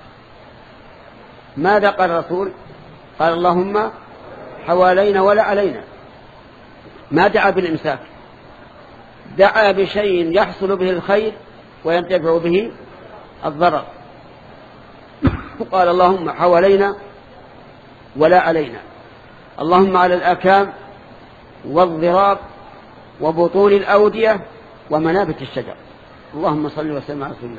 ماذا قال الرسول؟ قال اللهم حوالينا ولا علينا. ما دعا بالإمساك، دعا بشيء يحصل به الخير وينتفع به الضرر. قال اللهم حوالينا ولا علينا، اللهم على الآكام والضراب وبطون الأودية ومنابت الشجر، اللهم صل وسلم على رسول الله.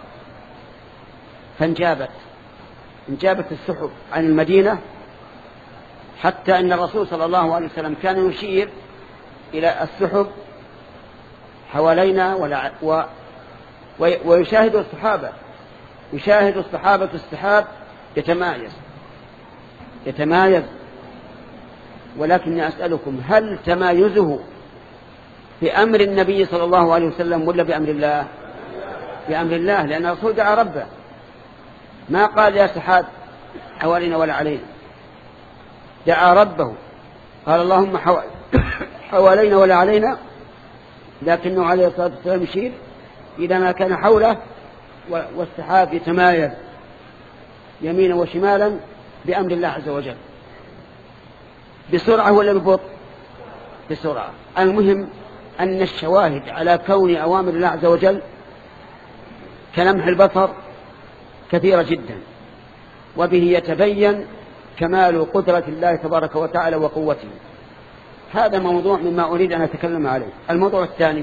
فانجابت انجابت السحب عن المدينة، حتى أن الرسول صلى الله عليه وسلم كان يشير إلى السحب حوالينا ولا و ويشاهد الصحابة يشاهد الصحابة السحاب يتمايز يتمايز ولكني أسألكم، هل تمايزه بأمر النبي صلى الله عليه وسلم ولا بأمر الله؟ بأمر الله، لأن الرسول دعا ربه، ما قال يا سحاب حوالينا ولا علينا، دعا ربه قال اللهم حوالينا ولا علينا، لكنه عليه الصلاة والسلام يشير إذا ما كان حوله والسحاب يتمايز يمينا وشمالا بأمر الله عز وجل. بسرعة ولا ببطء؟ بسرعة. المهم أن الشواهد على كون أوامر الله عز وجل كلمح البصر كثيرة جدا، وبه يتبين كمال قدرة الله تبارك وتعالى وقوته. هذا موضوع مما أريد أن أتكلم عليه. الموضوع الثاني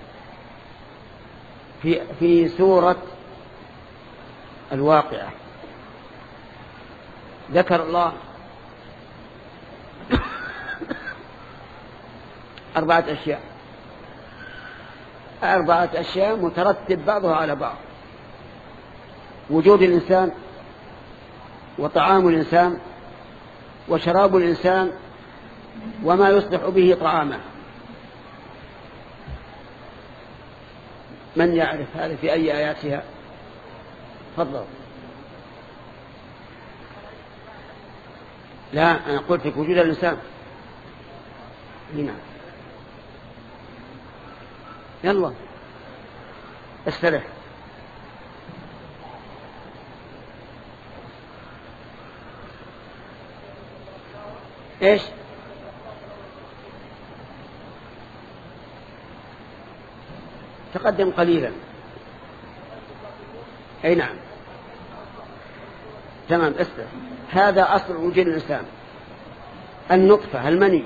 في في سورة الواقعة ذكر الله أربعة أشياء أربعة أشياء مترتب بعضها على بعض: وجود الإنسان، وطعام الإنسان، وشراب الإنسان، وما يصلح به طعامه. من يعرف هذا في أي آياتها؟ تفضل. لا، أنا قلت في وجود الإنسان. هنا يلا استرح. ايش؟ تقدم قليلا. اي نعم تمام. استرح. هذا أصل وجود الإنسان، النطفة المني.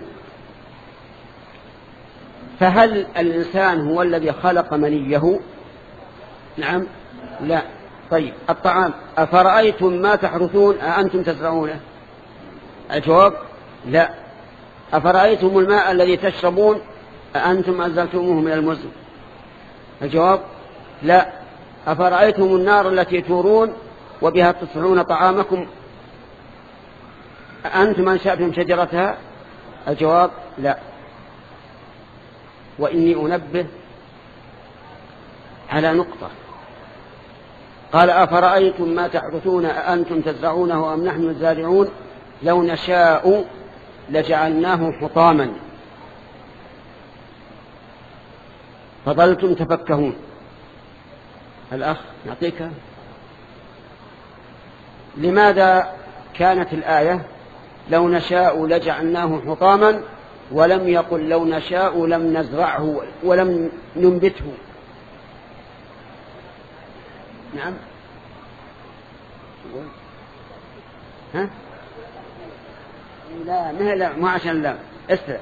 فهل الإنسان هو الذي خلق منيه؟ نعم. لا. طيب الطعام، أفرأيتم ما تحرثون أأنتم تزرعونه؟ الجواب لا. أفرأيتم الماء الذي تشربون أأنتم أنزلتموه من المزن؟ الجواب لا. أفرأيتم النار التي تورون وبها تصنعون طعامكم أأنتم أنشأتم شجرتها؟ الجواب لا. وإني أنبه على نقطة. قال أفرأيتم ما تحرثون أأنتم تزرعونه أم نحن الزارعون لو نشاء لجعلناه حطاما فظلتم تفكهون. الأخ نعطيك. لماذا كانت الآية لو نشاء لجعلناه حطاما ولم يقل لو نشاء لم نزرعه ولم ننبته؟ نعم. ها؟ لا ما لا ما عشان لا. استرع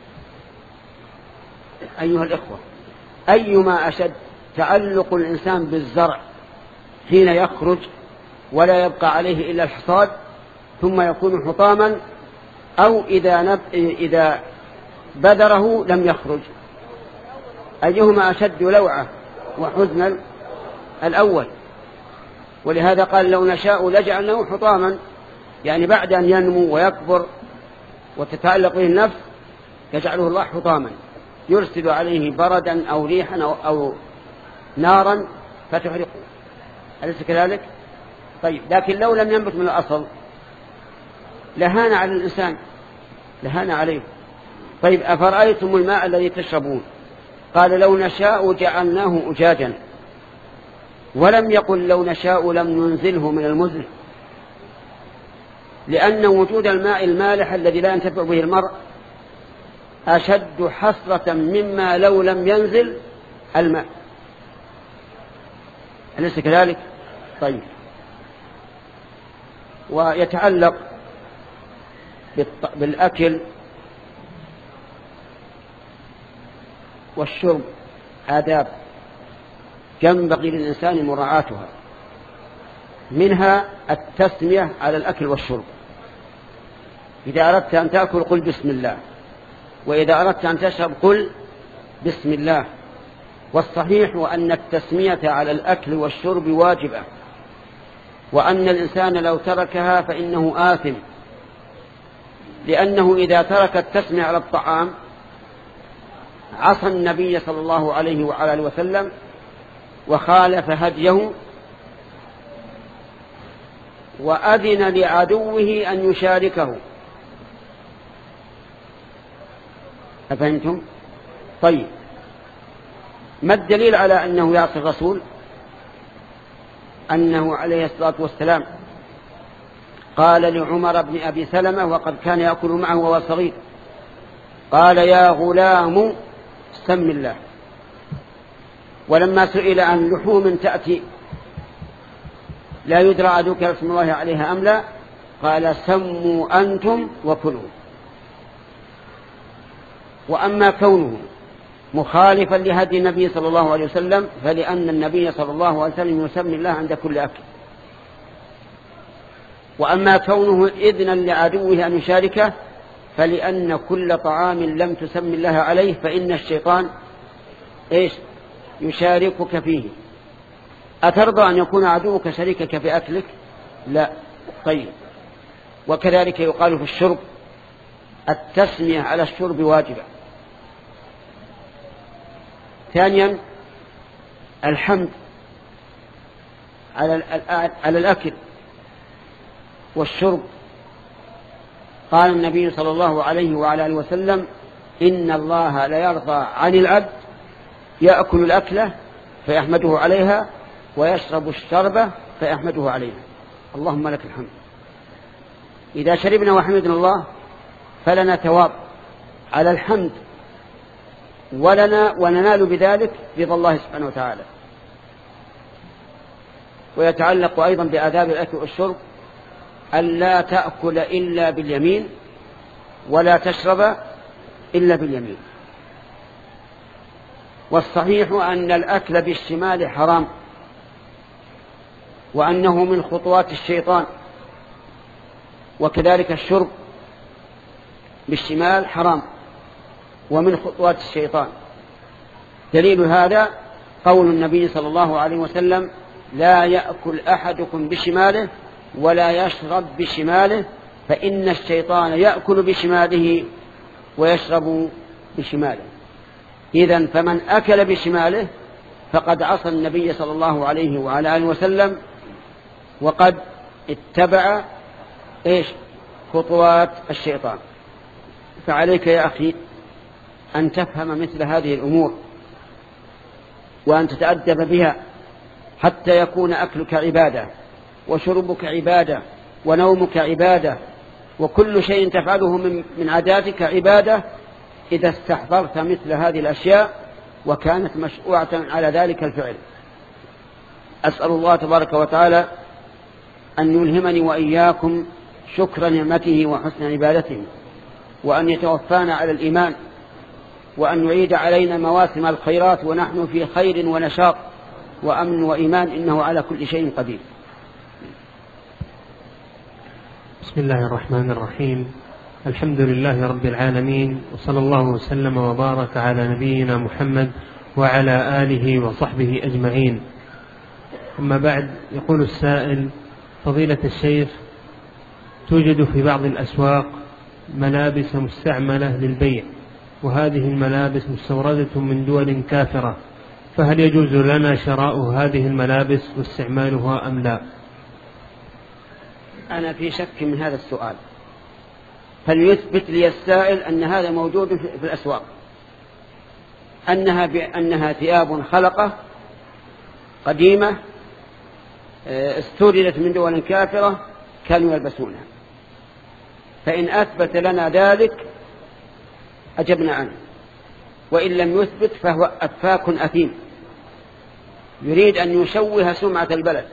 أيها الإخوة. أيما أشد تعلق الإنسان بالزرع حين يخرج ولا يبقى عليه إلا الحصاد ثم يكون حطاما، أو إذا, نب... إذا بذره لم يخرج؟ أيهما أشد لوعة وحزنا؟ الأول. ولهذا قال لو نشاء لجعلناه حطاما، يعني بعد أن ينمو ويكبر وتتعلق به النفس يجعله الله حطاما يرسل عليه بردا أو ريحا أو, أو نارا فتحرقه. أليس كذلك؟ طيب لكن لو لم ينبت من الأصل لهان على الإنسان، لهان عليه. طيب أفرأيتم الماء الذي تشربون؟ قال لو نشاء جعلناه أجاجا ولم يقل لو نشاء لم ننزله من المزن، لأن وجود الماء المالح الذي لا ينتفع به المرء أشد حسرة مما لو لم ينزل الماء، أليس كذلك؟ طيب، ويتعلق بالأكل والشرب آداب ينبغي للإنسان مراعاتها، منها التسمية على الأكل والشرب. إذا أردت أن تأكل قل بسم الله، وإذا أردت أن تشرب قل بسم الله. والصحيح أن التسمية على الأكل والشرب واجبة، وأن الإنسان لو تركها فإنه آثم، لأنه إذا ترك التسمية على الطعام عصى النبي صلى الله عليه وعلى آله وسلم وخالف هديه، وأذن لعدوه أن يشاركه. أفهمتم؟ طيب، ما الدليل على أنه يعصي الرسول؟ أنه عليه الصلاة والسلام قال لعمر بن أبي سلمة وقد كان يأكل معه وهو صغير، قال يا غلام سم الله. ولما سئل عن لحوم تأتي لا يدرى أذكر اسم الله عليها أم لا، قال سموا أنتم وكلوا. وأما كونه مخالفا لهدي النبي صلى الله عليه وسلم فلأن النبي صلى الله عليه وسلم يسمي الله عند كل أكل. وأما كونه إذنا لعدوه أن يشاركه فلأن كل طعام لم تسمي الله عليه فإن الشيطان إيش يشاركك فيه. أترضى أن يكون عدوك شريكك في أكلك؟ لا. طيب، وكذلك يقال في الشرب التسمية على الشرب واجبة. ثانيا الحمد على على الأكل والشرب. قال النبي صلى الله عليه وعلى آله وسلم إن الله لا يرضى عن العبد يأكل الأكلة فيحمده عليها ويشرب الشربة فيحمده عليها. اللهم لك الحمد. إذا شربنا وحمدنا الله فلنا ثواب على الحمد، ولنا وننال بذلك رضا الله سبحانه وتعالى. ويتعلق أيضا بآداب الأكل والشرب ألا تأكل إلا باليمين ولا تشرب إلا باليمين. والصحيح أن الأكل بالشمال حرام، وأنه من خطوات الشيطان، وكذلك الشرب بالشمال حرام ومن خطوات الشيطان. دليل هذا قول النبي صلى الله عليه وسلم لا يأكل أحدكم بشماله ولا يشرب بشماله فإن الشيطان يأكل بشماله ويشرب بشماله. إذن فمن أكل بشماله فقد عصى النبي صلى الله عليه وعلى آله وسلم وقد اتبع إيش خطوات الشيطان. فعليك يا أخي أن تفهم مثل هذه الأمور وأن تتأدب بها حتى يكون أكلك عبادة وشربك عبادة ونومك عبادة وكل شيء تفعله من, من عاداتك عبادة إذا استحضرت مثل هذه الأشياء وكانت مشروعة على ذلك الفعل. أسأل الله تبارك وتعالى أن يلهمني وإياكم شكر نعمته وحسن عبادته، وأن يتوفانا على الإيمان، وأن يعيد علينا مواسم الخيرات ونحن في خير ونشاط وأمن وإيمان، إنه على كل شيء قدير. بسم الله الرحمن الرحيم. الحمد لله رب العالمين، وصلى الله وسلم وبارك على نبينا محمد وعلى آله وصحبه أجمعين. أما بعد، يقول السائل: فضيلة الشيخ، توجد في بعض الأسواق ملابس مستعملة للبيع، وهذه الملابس مستوردة من دول كافرة، فهل يجوز لنا شراء هذه الملابس واستعمالها أم لا؟ أنا في شك من هذا السؤال. فليثبت لي السائل أن هذا موجود في الأسواق، أنها, أنها ثياب خلقة قديمة استوردت من دول كافرة كانوا يلبسونها، فإن أثبت لنا ذلك أجبنا عنه، وإن لم يثبت فهو أفاك أثيم يريد أن يشوه سمعة البلد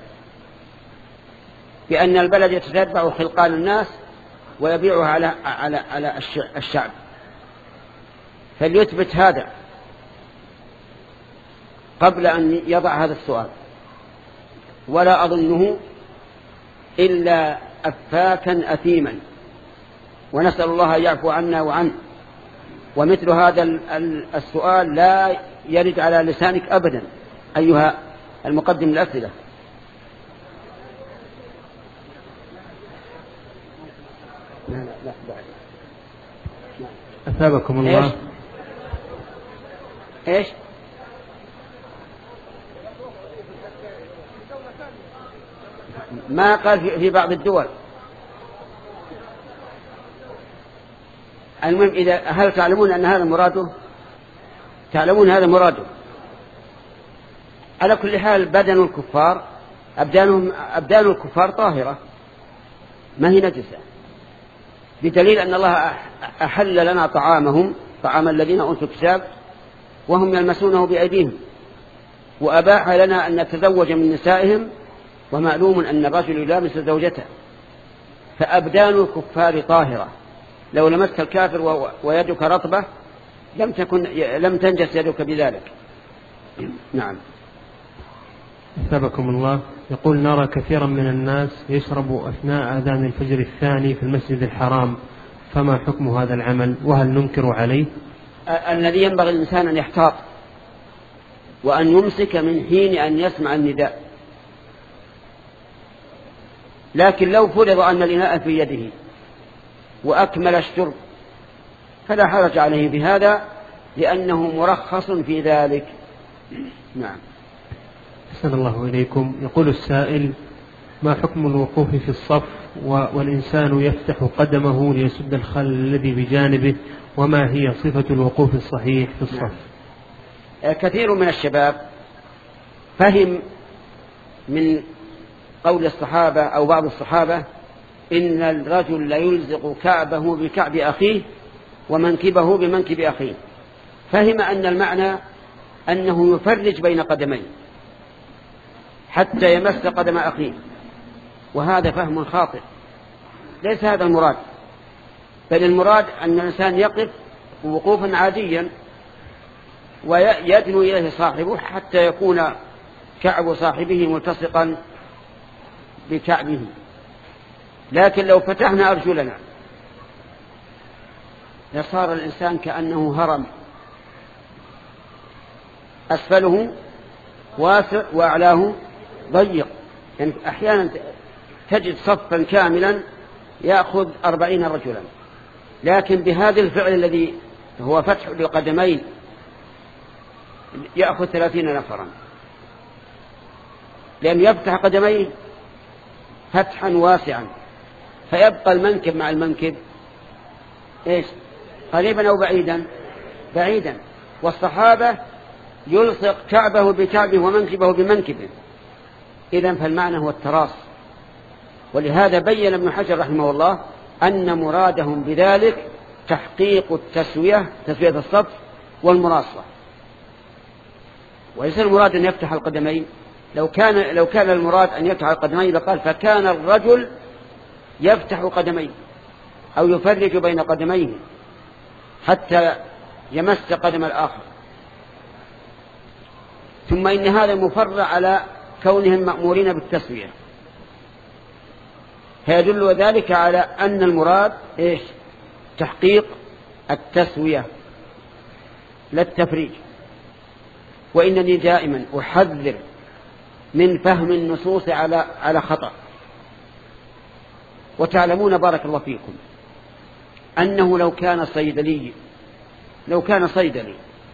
بأن البلد يتتبع خلقان الناس ويبيعها على على على الشعب، فليثبت هذا قبل أن يضع هذا السؤال، ولا أظنه إلا أفاكا أثيما، ونسأل الله أن يعفو عنا وعنه. ومثل هذا السؤال لا يرد على لسانك أبدا أيها المقدم الأسئلة. لا لا لا بعد. أثابكم الله. إيش؟ إيش؟ ما قال في بعض الدول. المهم إذا هل تعلمون أن هذا مراده؟ تعلمون هذا مراده. على كل حال بدن الكفار أبدانهم أبدان الكفار طاهرة ما هي نجسة، بدليل أن الله أحل لنا طعامهم طعام الذين أوتوا الكتاب وهم يلمسونه بأيديهم، وأباح لنا أن نتزوج من نسائهم، ومعلوم أن الرجل يلامس زوجته، فأبدان الكفار طاهرة. لو لمست الكافر ويدك رطبة لم تكن لم تنجس يدك بذلك. نعم. أثابكم الله. يقول نرى كثيرا من الناس يشرب أثناء أذان الفجر الثاني في المسجد الحرام، فما حكم هذا العمل وهل ننكر عليه؟ الذي ينبغي الإنسان أن يحتاط وأن يمسك من حين أن يسمع النداء، لكن لو فرض أن الإناء في يده وأكمل الشرب فلا حرج عليه بهذا لأنه مرخص في ذلك. نعم. أحسن الله إليكم. يقول السائل: ما حكم الوقوف في الصف والإنسان يفتح قدمه ليسد الخلل الذي بجانبه، وما هي صفة الوقوف الصحيح في الصف؟ نعم. كثير من الشباب فهم من قول الصحابة أو بعض الصحابة إن الرجل لا يلزق كعبه بكعب أخيه ومنكبه بمنكب أخيه، فهم أن المعنى أنه يفرج بين قدميه حتى يمس قدم أخيه، وهذا فهم خاطئ. ليس هذا المراد، بل المراد أن الإنسان يقف وقوفا عاديا ويدنو إليه صاحبه حتى يكون كعب صاحبه ملتصقا بكعبه. لكن لو فتحنا أرجلنا لصار الإنسان كأنه هرم، أسفله واسع وأعلاه ضيق. يعني أحيانا تجد صفا كاملا يأخذ أربعين رجلا، لكن بهذا الفعل الذي هو فتح للقدمين يأخذ ثلاثين نفرا، لأن يفتح قدميه فتحا واسعا، فيبقى المنكب مع المنكب إيش؟ قريبا أو بعيدا؟ بعيدا. والصحابة يلصق كعبه بكعبه ومنكبه بمنكبه، إذن فالمعنى هو التراص. ولهذا بين ابن حجر رحمه الله أن مرادهم بذلك تحقيق التسوية، تسوية الصف والمراصة، وليس المراد أن يفتح القدمين. لو كان لو كان المراد أن يفتح القدمين لقال فكان الرجل يفتح قدميه أو يفرج بين قدميه حتى يمس قدم الآخر. ثم إن هذا مفرع على كونهم مأمورين بالتسوية، فيدل ذلك على أن المراد إيش؟ تحقيق التسوية لا التفريج. وإنني دائما أحذر من فهم النصوص على على خطأ. وتعلمون بارك الله فيكم أنه لو كان صيدلي لو كان صيدلي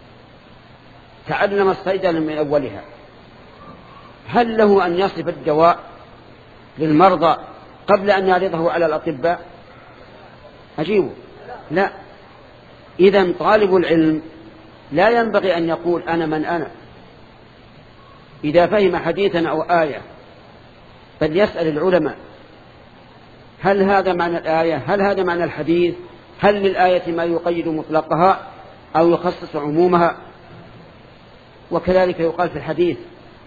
تعلم الصيدلة من أولها، هل له أن يصف الدواء للمرضى قبل أن يعرضه على الأطباء؟ أجيبه لا. إذن طالب العلم لا ينبغي أن يقول أنا من أنا. إذا فهم حديثا أو آية بل يسأل العلماء هل هذا معنى الآية، هل هذا معنى الحديث، هل للآية ما يقيد مطلقها أو يخصص عمومها. وكذلك يقال في الحديث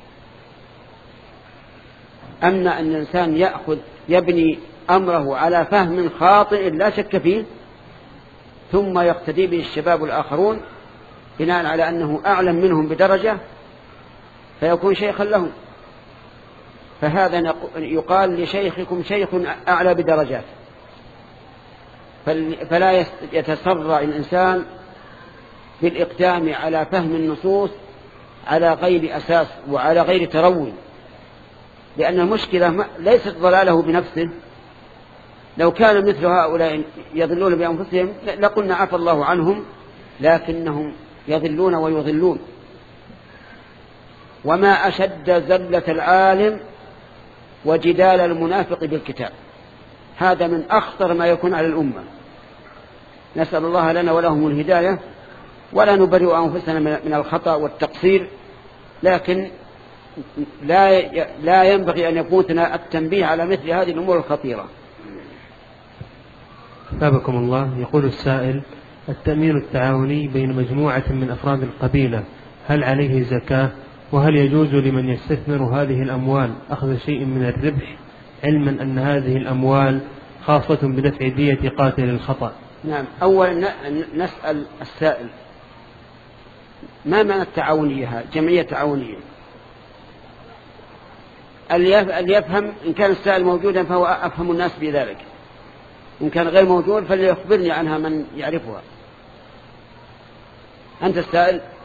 أما أن الإنسان يأخذ يبني أمره على فهم خاطئ لا شك فيه ثم يقتدي به الشباب الآخرون بناء على أنه أعلم منهم بدرجة فيكون شيخا لهم، فهذا يقال لشيخكم شيخ أعلى بدرجات. فلا يتسرع الإنسان بالإقدام على فهم النصوص على غير أساس وعلى غير تروي، لأن المشكلة ليست ضلاله بنفسه. لو كان مثل هؤلاء يضلون بأنفسهم لقلنا عفى الله عنهم، لكنهم يضلون ويضلون. وما أشد زلة العالم وجدال المنافق بالكتاب، هذا من أخطر ما يكون على الأمة. نسأل الله لنا ولهم الهداية، ولا نبرئ أنفسنا من الخطأ والتقصير، لكن لا لا ينبغي أن يفوتنا التنبيه على مثل هذه الأمور الخطيرة. أثابكم الله. يقول السائل: التأمين التعاوني بين مجموعة من أفراد القبيلة هل عليه زكاة؟ وهل يجوز لمن يستثمر هذه الأموال أخذ شيء من الربح، علما أن هذه الأموال خاصة بدفع دية قاتل الخطأ؟ نعم. أولا نسأل السائل ما معنى التعاونية، جمعية تعاونية؟ اللي يفهم، إن كان السائل موجودا فهو أفهم الناس بذلك، إن كان غير موجود فليخبرني عنها من يعرفها. أنت السائل.